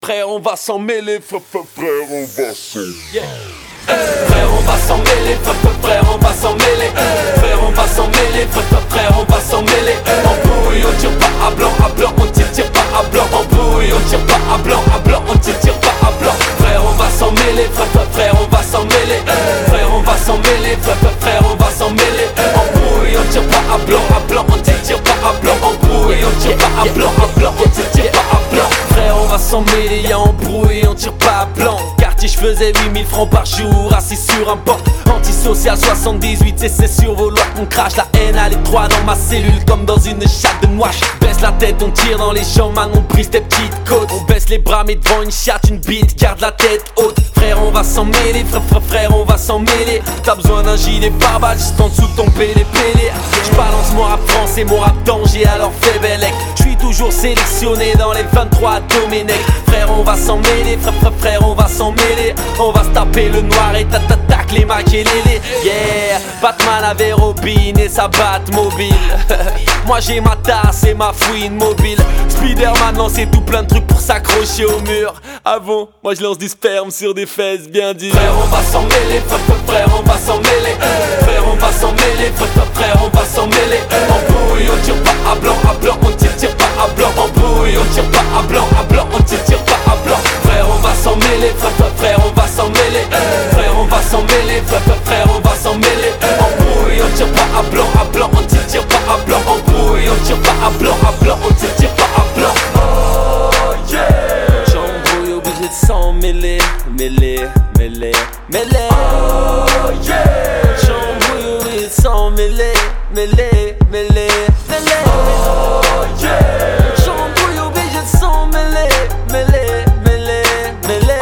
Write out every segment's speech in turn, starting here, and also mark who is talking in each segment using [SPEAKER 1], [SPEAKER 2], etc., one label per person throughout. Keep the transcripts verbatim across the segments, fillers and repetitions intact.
[SPEAKER 1] frère, on va s'en mêler.
[SPEAKER 2] Frère, on va s'en
[SPEAKER 1] yeah. Frère, on va s'en mêler, frère, on va s'en mêler. Frère, on va s'en mêler, frère, on va s'en mêler. En bouille, on tire pas à blanc, à blanc, on tire, tire pas à blanc. En bouille, on tire pas à blanc, à blanc, on tire, tire pas à blanc. Frère, on va s'en mêler, frère, frère, on va s'en mêler. Frère, on va s'en mêler, frère, frère, on va s'en mêler. En bouille, on tire pas à blanc, à blanc, on tire, tire pas à blanc. En bouille, on tire pas à blanc, à blanc, on tire, tire pas à blanc. Frère, on va s'en mêler, y'a embrouille, on tire pas à blanc. Quartier, je faisais huit mille francs par jour, assis sur un banc. Antisocial soixante-dix-huit, et c'est sur vos lois qu'on crache. La haine à l'étroit dans ma cellule comme dans une chatte de noix. Baisse la tête, on tire dans les champs, man, on brise tes petites côtes. On baisse les bras, mais devant une chatte, une bite, garde la tête haute. Frère, on va s'en mêler, frère, frère, frère, on va s'en mêler. T'as besoin d'un gilet pare-balles, juste en dessous de ton pélé-pélé. J'balance mon rap français, mon rap danger, alors fais bellec. J'suis toujours sélectionné dans les vingt-trois Domenech. Frère, on va s'en mêler, frère, frère, frère, on va s'en mêler. On va se taper le noir et tatatac les maquelélés. Yeah, Batman avait Robin et sa Batmobile. Moi j'ai ma tasse et ma fouine mobile. Spider-Man lançait tout plein de trucs pour s'accrocher au mur. Avant, moi je lance du sperme sur des fesses bien dures. Frère, on va s'en mêler, frère, frère, on va s'en mêler. Frère, on va s'en mêler, frère, frère, on va s'en mêler. En bouille, on tire pas à blanc, à blanc, on tire, tire pas à blanc. En bouille, on tire pas à blanc, à blanc, on tire, tire pas à blanc. Frère, on va s'en mêler, frère, frère, on va s'en mêler. Frère, on va s'en mêler, frère, frère, on va s'en mêler. En bouille, on tire pas à blanc, à blanc, on tire, tire pas à blanc. En bouille, on tire pas à blanc, à blanc, on tire, tire pas à blanc. Oh yeah. J'embrouille obligé de s'en mêler, mêler, mêler, mêler. Oh yeah. J'embrouille obligé de s'en mêler, mêler, mêler, mêler. Oh yeah. J'embrouille obligé de s'en mêler, mêler, mêler, mêler.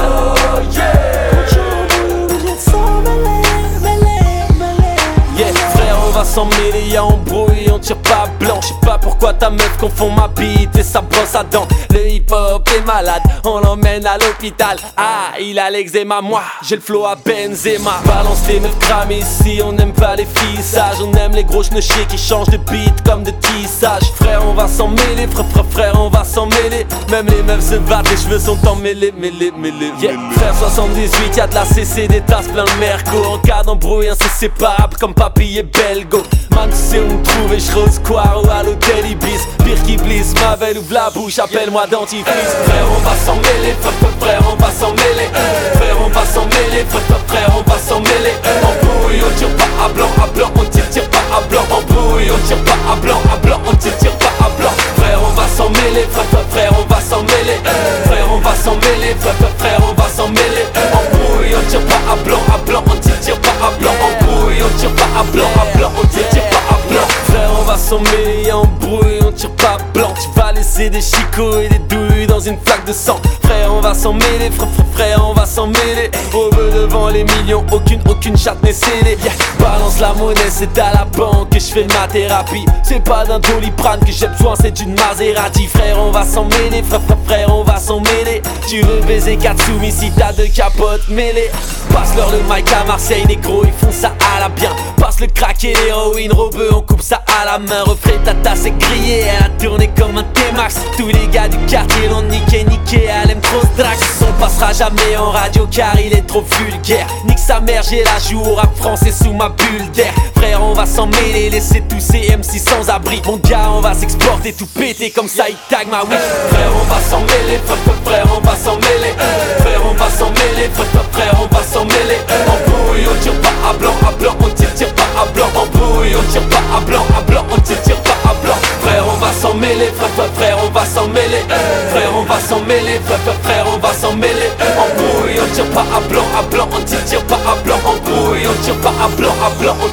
[SPEAKER 1] Oh yeah. J'embrouille obligé de s'en mêler, mêler, mêler. Yeah, frère, on va s'en mêler, y'a embrouille, on tire pas blanc. J'sais pas pourquoi ta meuf confond ma bite et sa brosse à dents. Le hip-hop est malade, on l'emmène à l'hôpital. Ah, il a l'eczéma, moi j'ai le flow à Benzema. Balance les meufs cramées ici, on n'aime pas les filles sages. On aime les gros chenechés qui changent de beat comme de tissage. Frère, on va s'en mêler, frère, frère, frère, on va s'en mêler. Même les meufs se battent, les cheveux sont emmêlés, mêlés, mêlés, yeah. Frère, soixante-dix-huit, y'a de la C C, des tasses plein de merco. En cas d'embrouille, inséparable comme Papy et Belgo. Man, tu sais où me trouver, j'serai au square ou à l'hôtel Ibis. Pire qui blisse, ma belle ouvre la bouche, appelle-moi dentifrice. Frère, on va s'en mêler, frère, frère, on va s'en mêler. Frère, on va s'en mêler, frère, frère, on va s'en mêler. En bouille, on tire pas à blanc, à blanc, on tire, tire pas à blanc. En bouille, on tire pas à blanc, à blanc, on tire, tire pas à blanc. Frère, on va s'en mêler, frère, frère, on va s'en mêler. Frère, on va s'en mêler, frère, frère, on va s'en mêler. En bouille, on tire pas à blanc, à blanc, on tire, tire pas à blanc. En bouille, on tire pas à blanc, à blanc, on tire, tire pas à blanc. Frère, on va s'en mêler, en brouille, on tire pas à blanc. Tu vas laisser des chicots et des douilles dans une flaque de sang. Frère, on va s'en mêler, frère, frère, frère, on va s'en mêler. Au bœuf devant les millions, aucune, aucune chatte n'est scellée. Yeah. Balance la monnaie, c'est à la banque que je fais ma thérapie. C'est pas d'un Doliprane que j'ai besoin, c'est d'une Maserati. Frère, on va s'en mêler, frère, frère, frère, on va s'en mêler. Tu veux baiser Katsumi si t'as deux capotes mêlées. Passe-leur le mic à Marseille, les gros, ils font ça à la bien. Passe le crack et l'héroïne, robeux, on coupe ça à la main. Refrais, ta tasse est grillée, elle a tourné comme un T-Max. Tous les gars du quartier l'ont niqué, niqué, elle aime trop ce drax. On passera jamais en radio car il est trop vulgaire. Nique sa mère, j'ai la joue au rap français sous ma bulle d'air. Frère, on va s'en mêler, laisser tous ces M C sans abri. Mon gars, on va s'exporter, tout péter comme ça, il tag ma weed. Frère, on va s'en mêler, frère, frère, on va s'en mêler. Frère, on va s'en mêler, frère, frère, on va s'en mêler. En bouille, on tire pas à blanc, à blanc, on tire, tire pas à blanc. En bouille, on tire pas à blanc, à blanc, on tire, tire pas à blanc. Frère, on va s'en mêler, frère, frère, frère, on va s'en mêler. Frère, on va s'en mêler, frère, frère, frère, on va s'en mêler. En bouille, on tire pas à blanc, à blanc, on tire, tire pas à blanc. En bouille, on tire pas à blanc, à blanc, on